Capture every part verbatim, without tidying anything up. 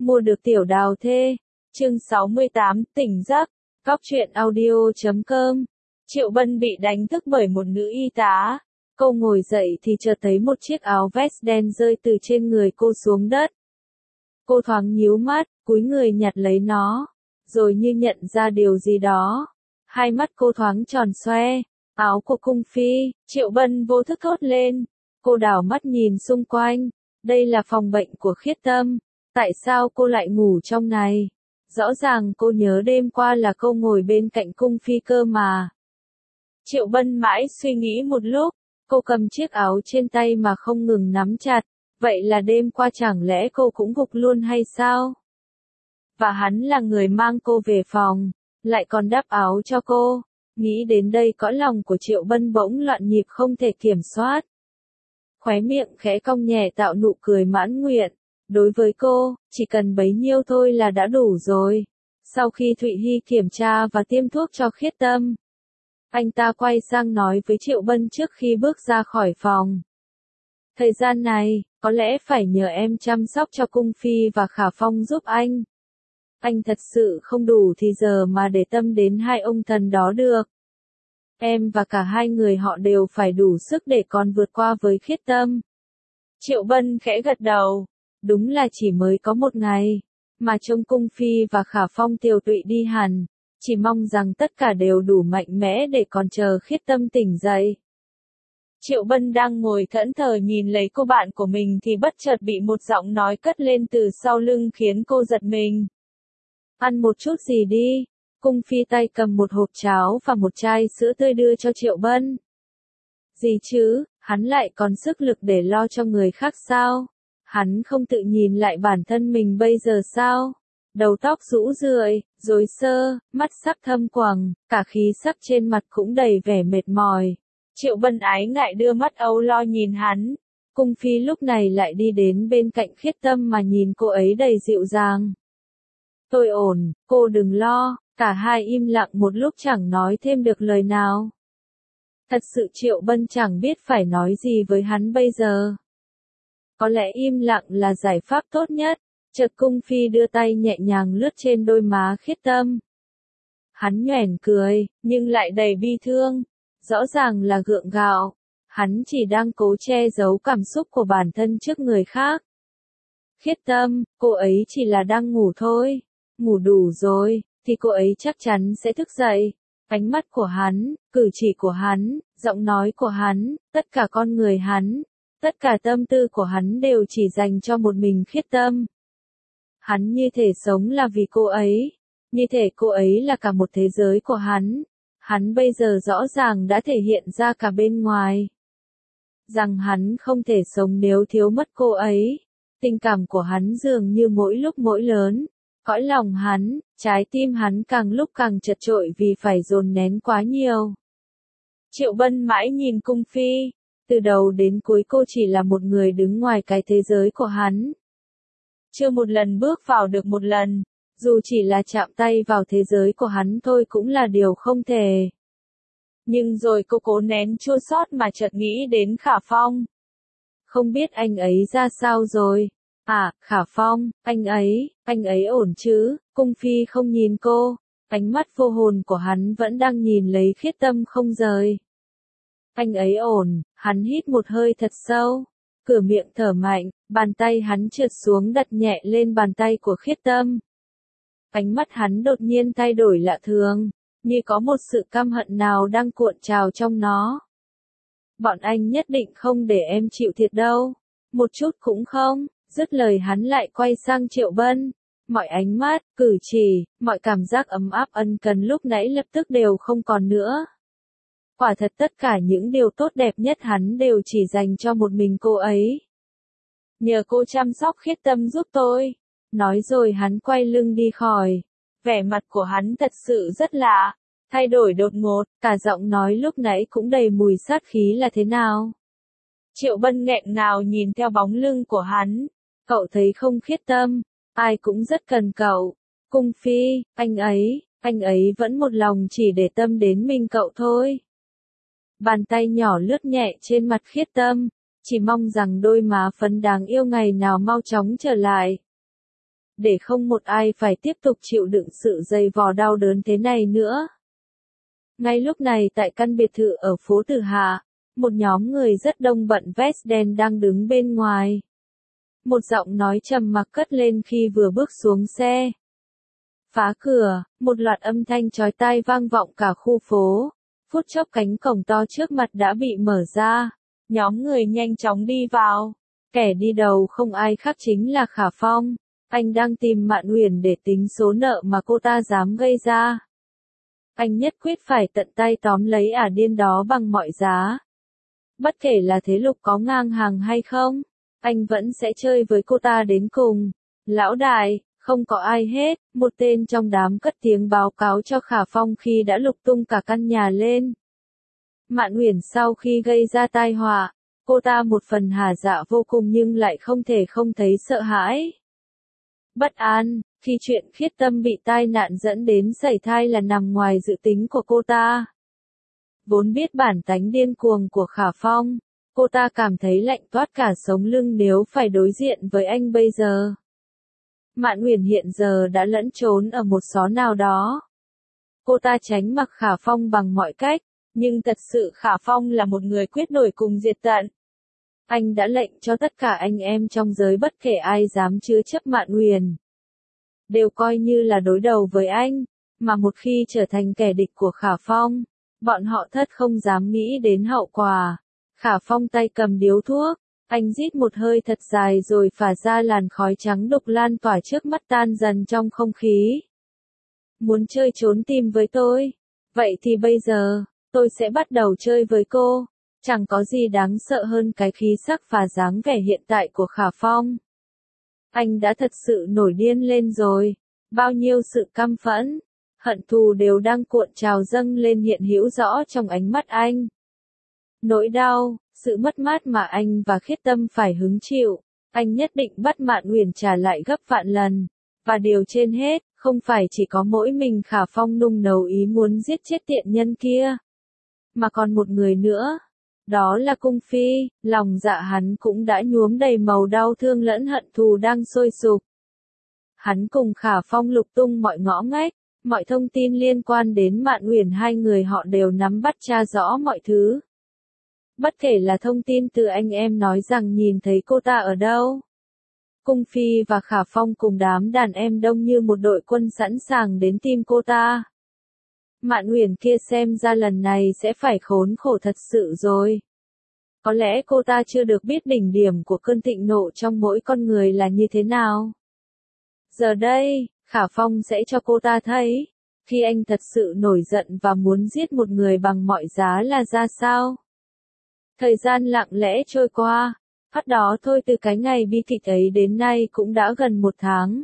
Mua được tiểu đào thê. Chương sáu mươi tám, tỉnh giấc. Cóc truyện audio chấm com. Triệu Bân bị đánh thức bởi một nữ y tá. Cô ngồi dậy thì chợt thấy một chiếc áo vest đen rơi từ trên người cô xuống đất. Cô thoáng nhíu mắt, cúi người nhặt lấy nó, rồi như nhận ra điều gì đó. Hai mắt cô thoáng tròn xoe. Áo của cung phi. Triệu Bân vô thức thốt lên. Cô đảo mắt nhìn xung quanh. Đây là phòng bệnh của Khiết Tâm. Tại sao cô lại ngủ trong này? Rõ ràng cô nhớ đêm qua là cô ngồi bên cạnh cung phi cơ mà. Triệu Bân mãi suy nghĩ một lúc. Cô cầm chiếc áo trên tay mà không ngừng nắm chặt. Vậy là đêm qua chẳng lẽ cô cũng gục luôn hay sao? Và hắn là người mang cô về phòng, lại còn đắp áo cho cô. Nghĩ đến đây cõi lòng của Triệu Bân bỗng loạn nhịp không thể kiểm soát. Khóe miệng khẽ cong nhẹ tạo nụ cười mãn nguyện. Đối với cô, chỉ cần bấy nhiêu thôi là đã đủ rồi. Sau khi Thụy Hy kiểm tra và tiêm thuốc cho Khiết Tâm, anh ta quay sang nói với Triệu Bân trước khi bước ra khỏi phòng. Thời gian này, có lẽ phải nhờ em chăm sóc cho Cung Phi và Khả Phong giúp anh. Anh thật sự không đủ thì giờ mà để tâm đến hai ông thần đó được. Em và cả hai người họ đều phải đủ sức để còn vượt qua với Khiết Tâm. Triệu Bân khẽ gật đầu. Đúng là chỉ mới có một ngày, mà trông Cung Phi và Khả Phong tiều tụy đi hẳn. Chỉ mong rằng tất cả đều đủ mạnh mẽ để còn chờ Khiết Tâm tỉnh dậy. Triệu Bân đang ngồi thẫn thờ nhìn lấy cô bạn của mình thì bất chợt bị một giọng nói cất lên từ sau lưng khiến cô giật mình. Ăn một chút gì đi. Cung Phi tay cầm một hộp cháo và một chai sữa tươi đưa cho Triệu Bân. Gì chứ, hắn lại còn sức lực để lo cho người khác sao? Hắn không tự nhìn lại bản thân mình bây giờ sao? Đầu tóc rũ rượi, rối xơ, mắt sắc thâm quầng, cả khí sắc trên mặt cũng đầy vẻ mệt mỏi. Triệu Bân ái ngại đưa mắt âu lo nhìn hắn. Cung Phi lúc này lại đi đến bên cạnh Khiết Tâm mà nhìn cô ấy đầy dịu dàng. Tôi ổn, cô đừng lo. Cả hai im lặng một lúc chẳng nói thêm được lời nào. Thật sự Triệu Bân chẳng biết phải nói gì với hắn bây giờ. Có lẽ im lặng là giải pháp tốt nhất. Chợt Cung Phi đưa tay nhẹ nhàng lướt trên đôi má Khiết Tâm. Hắn nhoẻn cười, nhưng lại đầy bi thương. Rõ ràng là gượng gạo. Hắn chỉ đang cố che giấu cảm xúc của bản thân trước người khác. Khiết Tâm, cô ấy chỉ là đang ngủ thôi. Ngủ đủ rồi, thì cô ấy chắc chắn sẽ thức dậy. Ánh mắt của hắn, cử chỉ của hắn, giọng nói của hắn, tất cả con người hắn, tất cả tâm tư của hắn đều chỉ dành cho một mình Khiết Tâm. Hắn như thể sống là vì cô ấy, như thể cô ấy là cả một thế giới của hắn. Hắn bây giờ rõ ràng đã thể hiện ra cả bên ngoài rằng hắn không thể sống nếu thiếu mất cô ấy. Tình cảm của hắn dường như mỗi lúc mỗi lớn. Cõi lòng hắn, trái tim hắn càng lúc càng chật chội vì phải dồn nén quá nhiều. Triệu Bân mãi nhìn Cung Phi. Từ đầu đến cuối cô chỉ là một người đứng ngoài cái thế giới của hắn. Chưa một lần bước vào được một lần. Dù chỉ là chạm tay vào thế giới của hắn thôi cũng là điều không thể. Nhưng rồi cô cố nén chua xót mà chợt nghĩ đến Khả Phong. Không biết anh ấy ra sao rồi. À, Khả Phong, anh ấy, anh ấy ổn chứ? Cung Phi không nhìn cô, ánh mắt vô hồn của hắn vẫn đang nhìn lấy Khiết Tâm không rời. Anh ấy ổn, hắn hít một hơi thật sâu, cửa miệng thở mạnh, bàn tay hắn trượt xuống đặt nhẹ lên bàn tay của Khiết Tâm. Ánh mắt hắn đột nhiên thay đổi lạ thường, như có một sự căm hận nào đang cuộn trào trong nó. Bọn anh nhất định không để em chịu thiệt đâu, một chút cũng không. Dứt lời hắn lại quay sang Triệu Bân. Mọi ánh mắt, cử chỉ, mọi cảm giác ấm áp ân cần lúc nãy lập tức đều không còn nữa. Quả thật tất cả những điều tốt đẹp nhất hắn đều chỉ dành cho một mình cô ấy. Nhờ cô chăm sóc Khiết Tâm giúp tôi. Nói rồi hắn quay lưng đi khỏi. Vẻ mặt của hắn thật sự rất lạ. Thay đổi đột ngột, cả giọng nói lúc nãy cũng đầy mùi sát khí là thế nào. Triệu Bân nghẹn ngào nhìn theo bóng lưng của hắn. Cậu thấy không Khiết Tâm, ai cũng rất cần cậu. Cung Phi, anh ấy, anh ấy vẫn một lòng chỉ để tâm đến mình cậu thôi. Bàn tay nhỏ lướt nhẹ trên mặt Khiết Tâm, chỉ mong rằng đôi má phấn đáng yêu ngày nào mau chóng trở lại. để không một ai phải tiếp tục chịu đựng sự dày vò đau đớn thế này nữa. Ngay lúc này tại căn biệt thự ở phố Tử Hạ, một nhóm người rất đông bận vest đen đang đứng bên ngoài. Một giọng nói trầm mặc cất lên khi vừa bước xuống xe. Phá cửa, một loạt âm thanh chói tai vang vọng cả khu phố. Phút chốc cánh cổng to trước mặt đã bị mở ra. Nhóm người nhanh chóng đi vào. Kẻ đi đầu không ai khác chính là Khả Phong. Anh đang tìm Mạn Uyển để tính số nợ mà cô ta dám gây ra. Anh nhất quyết phải tận tay tóm lấy ả điên đó bằng mọi giá. Bất kể là thế lực có ngang hàng hay không, anh vẫn sẽ chơi với cô ta đến cùng. Lão đại, không có ai hết, một tên trong đám cất tiếng báo cáo cho Khả Phong khi đã lục tung cả căn nhà lên. Mạn Uyển sau khi gây ra tai họa, cô ta một phần hả dạ vô cùng nhưng lại không thể không thấy sợ hãi. Bất an, khi chuyện Khiết Tâm bị tai nạn dẫn đến sảy thai là nằm ngoài dự tính của cô ta. Vốn biết bản tánh điên cuồng của Khả Phong, cô ta cảm thấy lạnh toát cả sống lưng nếu phải đối diện với anh bây giờ. Mạn Uyển hiện giờ đã lẫn trốn ở một xó nào đó. Cô ta tránh mặc Khả Phong bằng mọi cách, nhưng thật sự Khả Phong là một người quyết nổi cùng diệt tận. Anh đã lệnh cho tất cả anh em trong giới bất kể ai dám chứa chấp Mạn Uyển, đều coi như là đối đầu với anh, mà một khi trở thành kẻ địch của Khả Phong, bọn họ thất không dám nghĩ đến hậu quả. Khả Phong tay cầm điếu thuốc, anh rít một hơi thật dài rồi phả ra làn khói trắng đục lan tỏa trước mắt tan dần trong không khí. Muốn chơi trốn tìm với tôi? Vậy thì bây giờ, tôi sẽ bắt đầu chơi với cô. Chẳng có gì đáng sợ hơn cái khí sắc và dáng vẻ hiện tại của Khả Phong. Anh đã thật sự nổi điên lên rồi. Bao nhiêu sự căm phẫn, hận thù đều đang cuộn trào dâng lên hiện hữu rõ trong ánh mắt anh. Nỗi đau, sự mất mát mà anh và Khiết Tâm phải hứng chịu, anh nhất định bắt Mạn Uyển trả lại gấp vạn lần. Và điều trên hết, không phải chỉ có mỗi mình Khả Phong nung nấu ý muốn giết chết tiện nhân kia, mà còn một người nữa. Đó là Cung Phi, lòng dạ hắn cũng đã nhuốm đầy màu đau thương lẫn hận thù đang sôi sục. Hắn cùng Khả Phong lục tung mọi ngõ ngách, mọi thông tin liên quan đến Mạn Uyển, hai người họ đều nắm bắt tra rõ mọi thứ. Bất kể là thông tin từ anh em nói rằng nhìn thấy cô ta ở đâu. Cung Phi và Khả Phong cùng đám đàn em đông như một đội quân sẵn sàng đến tìm cô ta. Mạn Uyển kia xem ra lần này sẽ phải khốn khổ thật sự rồi. Có lẽ cô ta chưa được biết đỉnh điểm của cơn thịnh nộ trong mỗi con người là như thế nào. Giờ đây, Khả Phong sẽ cho cô ta thấy, khi anh thật sự nổi giận và muốn giết một người bằng mọi giá là ra sao. Thời gian lặng lẽ trôi qua, phát đó thôi từ cái ngày bi kịch ấy đến nay cũng đã gần một tháng.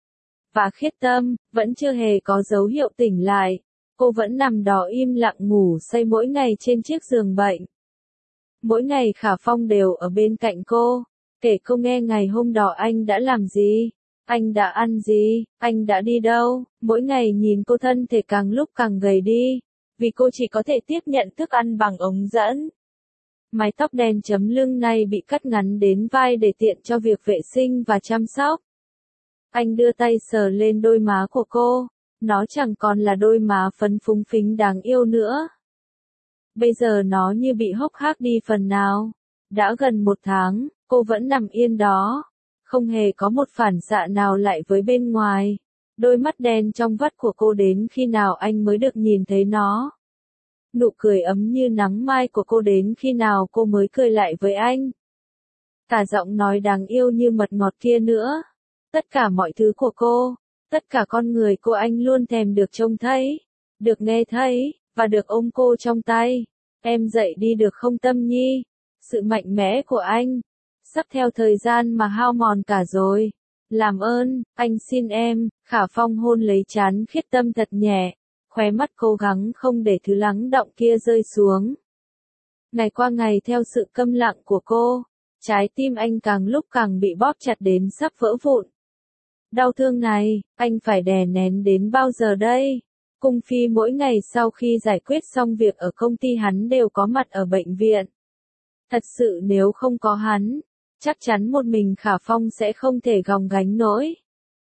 Và Khiết Tâm, vẫn chưa hề có dấu hiệu tỉnh lại, cô vẫn nằm đó im lặng ngủ say mỗi ngày trên chiếc giường bệnh. Mỗi ngày Khả Phong đều ở bên cạnh cô, kể cô nghe ngày hôm đó anh đã làm gì, anh đã ăn gì, anh đã đi đâu, mỗi ngày nhìn cô thân thể càng lúc càng gầy đi, vì cô chỉ có thể tiếp nhận thức ăn bằng ống dẫn. Mái tóc đen chấm lưng này bị cắt ngắn đến vai để tiện cho việc vệ sinh và chăm sóc. Anh đưa tay sờ lên đôi má của cô, nó chẳng còn là đôi má phấn phúng phính đáng yêu nữa. Bây giờ nó như bị hốc hác đi phần nào. Đã gần một tháng, cô vẫn nằm yên đó, không hề có một phản xạ nào lại với bên ngoài. Đôi mắt đen trong vắt của cô đến khi nào anh mới được nhìn thấy nó. Nụ cười ấm như nắng mai của cô đến khi nào cô mới cười lại với anh. Cả giọng nói đáng yêu như mật ngọt kia nữa. Tất cả mọi thứ của cô, tất cả con người cô anh luôn thèm được trông thấy, được nghe thấy, và được ôm cô trong tay. Em dậy đi được không Tâm Nhi? Sự mạnh mẽ của anh, sắp theo thời gian mà hao mòn cả rồi. Làm ơn, anh xin em. Khả Phong hôn lấy trán Khiết Tâm thật nhẹ, khóe mắt cố gắng không để thứ lắng động kia rơi xuống. Ngày qua ngày theo sự câm lặng của cô, trái tim anh càng lúc càng bị bóp chặt đến sắp vỡ vụn. Đau thương này, anh phải đè nén đến bao giờ đây? Cung Phi mỗi ngày sau khi giải quyết xong việc ở công ty hắn đều có mặt ở bệnh viện. Thật sự nếu không có hắn, chắc chắn một mình Khả Phong sẽ không thể gồng gánh nổi.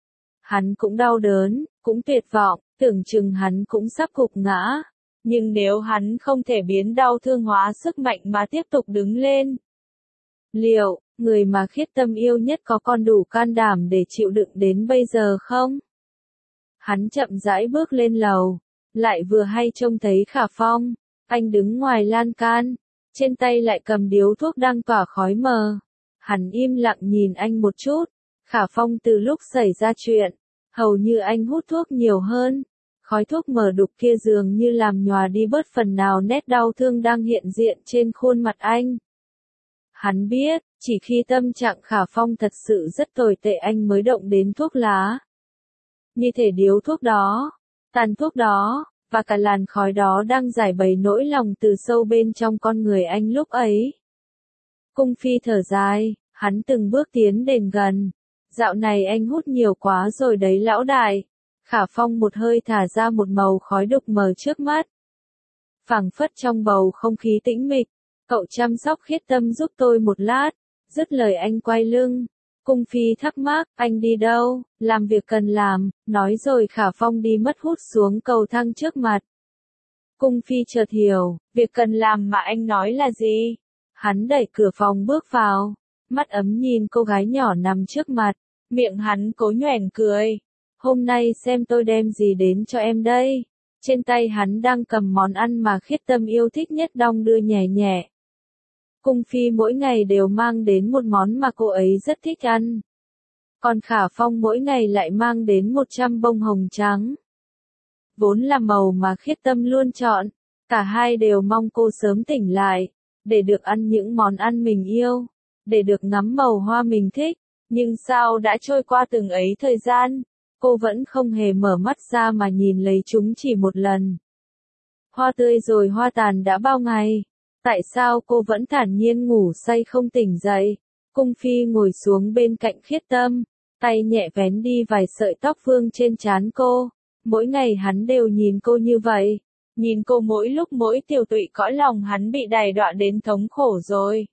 Hắn cũng đau đớn, cũng tuyệt vọng, tưởng chừng hắn cũng sắp gục ngã. Nhưng nếu hắn không thể biến đau thương hóa sức mạnh mà tiếp tục đứng lên, liệu, người mà Khiết Tâm yêu nhất có còn đủ can đảm để chịu đựng đến bây giờ không? Hắn chậm rãi bước lên lầu, lại vừa hay trông thấy Khả Phong, anh đứng ngoài lan can, trên tay lại cầm điếu thuốc đang tỏa khói mờ. Hắn im lặng nhìn anh một chút, Khả Phong từ lúc xảy ra chuyện, hầu như anh hút thuốc nhiều hơn. Khói thuốc mờ đục kia dường như làm nhòa đi bớt phần nào nét đau thương đang hiện diện trên khuôn mặt anh. Hắn biết, chỉ khi tâm trạng Khả Phong thật sự rất tồi tệ anh mới động đến thuốc lá. Như thể điếu thuốc đó, tàn thuốc đó, và cả làn khói đó đang giải bày nỗi lòng từ sâu bên trong con người anh lúc ấy. Cung Phi thở dài, hắn từng bước tiến đến gần. Dạo này anh hút nhiều quá rồi đấy lão đại. Khả Phong một hơi thả ra một màu khói đục mờ trước mắt. Phảng phất trong bầu không khí tĩnh mịch, cậu chăm sóc Khiết Tâm giúp tôi một lát. Dứt lời anh quay lưng. Cung Phi thắc mắc, anh đi đâu, làm việc cần làm, nói rồi Khả Phong đi mất hút xuống cầu thang trước mặt. Cung Phi chợt hiểu, việc cần làm mà anh nói là gì? Hắn đẩy cửa phòng bước vào, mắt ấm nhìn cô gái nhỏ nằm trước mặt, miệng hắn cố nhoẻn cười. Hôm nay xem tôi đem gì đến cho em đây. Trên tay hắn đang cầm món ăn mà Khiết Tâm yêu thích nhất đong đưa nhẹ nhẹ. Cung Phi mỗi ngày đều mang đến một món mà cô ấy rất thích ăn. Còn Khả Phong mỗi ngày lại mang đến một trăm bông hồng trắng. Vốn là màu mà Khiết Tâm luôn chọn, cả hai đều mong cô sớm tỉnh lại, để được ăn những món ăn mình yêu, để được ngắm màu hoa mình thích. Nhưng sao đã trôi qua từng ấy thời gian, cô vẫn không hề mở mắt ra mà nhìn lấy chúng chỉ một lần. Hoa tươi rồi hoa tàn đã bao ngày. Tại sao cô vẫn thản nhiên ngủ say không tỉnh dậy? Cung Phi ngồi xuống bên cạnh Khiết Tâm, tay nhẹ vén đi vài sợi tóc vương trên trán cô. Mỗi ngày hắn đều nhìn cô như vậy. Nhìn cô mỗi lúc mỗi tiều tụy cõi lòng hắn bị đày đọa đến thống khổ rồi.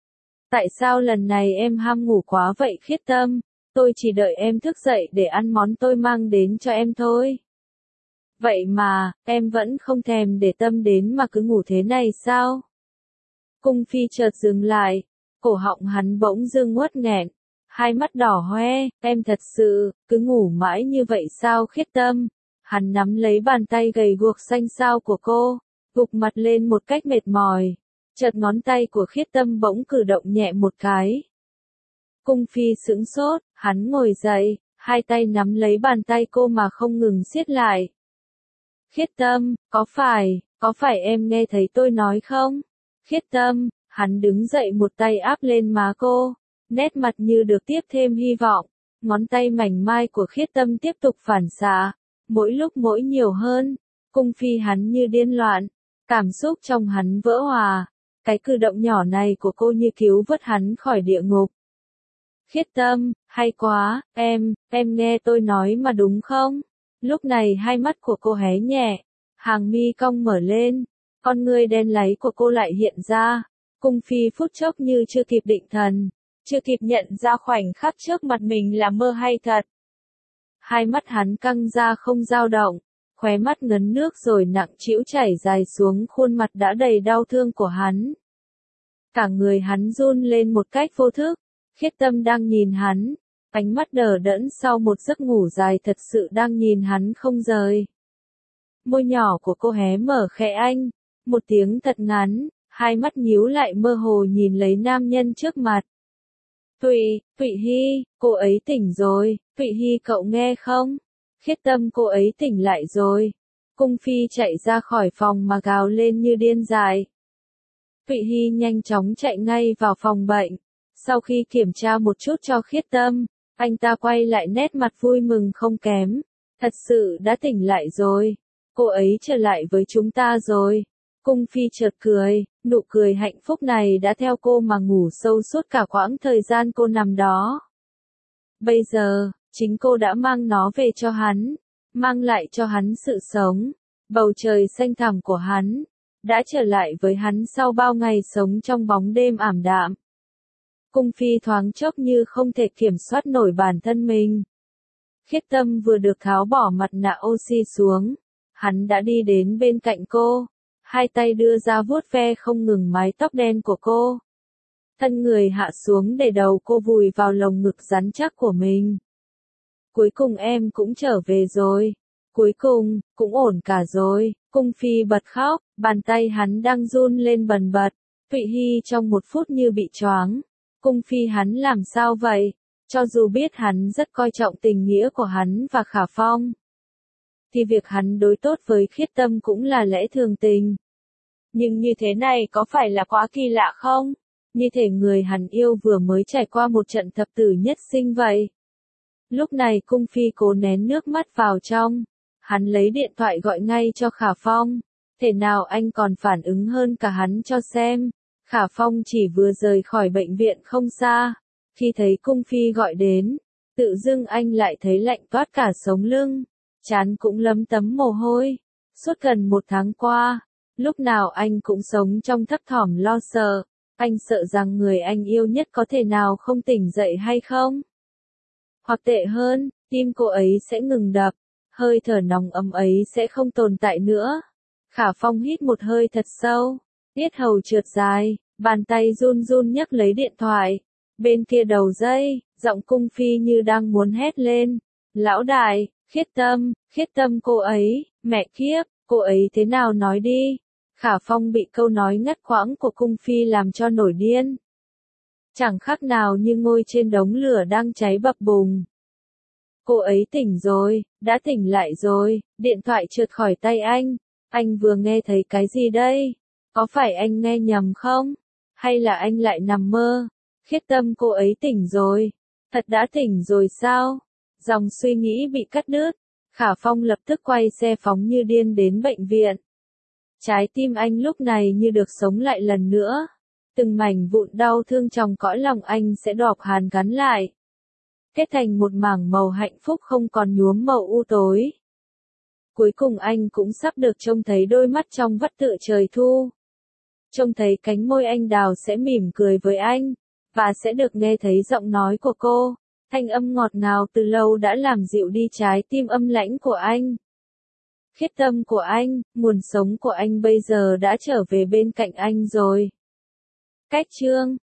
Tại sao lần này em ham ngủ quá vậy Khiết Tâm? Tôi chỉ đợi em thức dậy để ăn món tôi mang đến cho em thôi. Vậy mà, em vẫn không thèm để tâm đến mà cứ ngủ thế này sao? Cung Phi chợt dừng lại, cổ họng hắn bỗng dưng uất nghẹn, hai mắt đỏ hoe, em thật sự, cứ ngủ mãi như vậy sao Khiết Tâm? Hắn nắm lấy bàn tay gầy guộc xanh xao của cô, gục mặt lên một cách mệt mỏi, chợt ngón tay của Khiết Tâm bỗng cử động nhẹ một cái. Cung Phi sững sốt, hắn ngồi dậy, hai tay nắm lấy bàn tay cô mà không ngừng siết lại. Khiết Tâm, có phải, có phải em nghe thấy tôi nói không? Khiết Tâm, hắn đứng dậy một tay áp lên má cô, nét mặt như được tiếp thêm hy vọng, ngón tay mảnh mai của Khiết Tâm tiếp tục phản xạ, mỗi lúc mỗi nhiều hơn. Cung Phi hắn như điên loạn, cảm xúc trong hắn vỡ hòa, cái cử động nhỏ này của cô như cứu vớt hắn khỏi địa ngục. Khiết Tâm, hay quá, em, em nghe tôi nói mà đúng không? Lúc này hai mắt của cô hé nhẹ, hàng mi cong mở lên, con ngươi đen láy của cô lại hiện ra. Cung Phi phút chốc như chưa kịp định thần, chưa kịp nhận ra khoảnh khắc trước mặt mình là mơ hay thật. Hai mắt hắn căng ra không dao động, khóe mắt ngấn nước rồi nặng trĩu chảy dài xuống khuôn mặt đã đầy đau thương của hắn. Cả người hắn run lên một cách vô thức. Khiết Tâm đang nhìn hắn, ánh mắt đờ đẫn sau một giấc ngủ dài thật sự đang nhìn hắn không rời. Môi nhỏ của cô hé mở khẽ anh, một tiếng thật ngắn, hai mắt nhíu lại mơ hồ nhìn lấy nam nhân trước mặt. Tụy, Tụy Hy, cô ấy tỉnh rồi, Tụy Hy cậu nghe không? Khiết Tâm, cô ấy tỉnh lại rồi. Cung Phi chạy ra khỏi phòng mà gào lên như điên dại. Tụy Hy nhanh chóng chạy ngay vào phòng bệnh. Sau khi kiểm tra một chút cho Khiết Tâm, anh ta quay lại nét mặt vui mừng không kém. Thật sự đã tỉnh lại rồi. Cô ấy trở lại với chúng ta rồi. Cung Phi chợt cười, nụ cười hạnh phúc này đã theo cô mà ngủ sâu suốt cả quãng thời gian cô nằm đó. Bây giờ, chính cô đã mang nó về cho hắn, mang lại cho hắn sự sống. Bầu trời xanh thẳm của hắn, đã trở lại với hắn sau bao ngày sống trong bóng đêm ảm đạm. Cung Phi thoáng chốc như không thể kiểm soát nổi bản thân mình. Khiết Tâm vừa được tháo bỏ mặt nạ oxy xuống, hắn đã đi đến bên cạnh cô, hai tay đưa ra vuốt ve không ngừng mái tóc đen của cô. Thân người hạ xuống để đầu cô vùi vào lồng ngực rắn chắc của mình. Cuối cùng em cũng trở về rồi. Cuối cùng, cũng ổn cả rồi. Cung Phi bật khóc, bàn tay hắn đang run lên bần bật. Thụy Hy trong một phút như bị choáng. Cung Phi hắn làm sao vậy? Cho dù biết hắn rất coi trọng tình nghĩa của hắn và Khả Phong, thì việc hắn đối tốt với Khiết Tâm cũng là lẽ thường tình. Nhưng như thế này có phải là quá kỳ lạ không? Như thể người hắn yêu vừa mới trải qua một trận thập tử nhất sinh vậy. Lúc này Cung Phi cố nén nước mắt vào trong. Hắn lấy điện thoại gọi ngay cho Khả Phong. Thể nào anh còn phản ứng hơn cả hắn cho xem. Khả Phong chỉ vừa rời khỏi bệnh viện không xa. Khi thấy Cung Phi gọi đến, tự dưng anh lại thấy lạnh toát cả sống lưng. Trán cũng lấm tấm mồ hôi. Suốt gần một tháng qua, lúc nào anh cũng sống trong thấp thỏm lo sợ. Anh sợ rằng người anh yêu nhất có thể nào không tỉnh dậy hay không? Hoặc tệ hơn, tim cô ấy sẽ ngừng đập, hơi thở nóng ấm ấy sẽ không tồn tại nữa. Khả Phong hít một hơi thật sâu, yết hầu trượt dài, bàn tay run run nhấc lấy điện thoại. Bên kia đầu dây, giọng Cung Phi như đang muốn hét lên. Lão đại, Khiết Tâm, Khiết Tâm cô ấy, mẹ kiếp, cô ấy thế nào nói đi. Khả Phong bị câu nói ngắt quãng của Cung Phi làm cho nổi điên. Chẳng khác nào như ngồi trên đống lửa đang cháy bập bùng. Cô ấy tỉnh rồi, đã tỉnh lại rồi, điện thoại trượt khỏi tay anh. Anh vừa nghe thấy cái gì đây? Có phải anh nghe nhầm không? Hay là anh lại nằm mơ? Khiết Tâm cô ấy tỉnh rồi. Thật đã tỉnh rồi sao? Dòng suy nghĩ bị cắt đứt. Khả Phong lập tức quay xe phóng như điên đến bệnh viện. Trái tim anh lúc này như được sống lại lần nữa. Từng mảnh vụn đau thương trong cõi lòng anh sẽ đọp hàn gắn lại. Kết thành một mảng màu hạnh phúc không còn nhuốm màu u tối. Cuối cùng anh cũng sắp được trông thấy đôi mắt trong vắt tựa trời thu. Trông thấy cánh môi anh đào sẽ mỉm cười với anh. Và sẽ được nghe thấy giọng nói của cô. Thanh âm ngọt ngào từ lâu đã làm dịu đi trái tim âm lãnh của anh. Khiết Tâm của anh, nguồn sống của anh bây giờ đã trở về bên cạnh anh rồi. Cách chương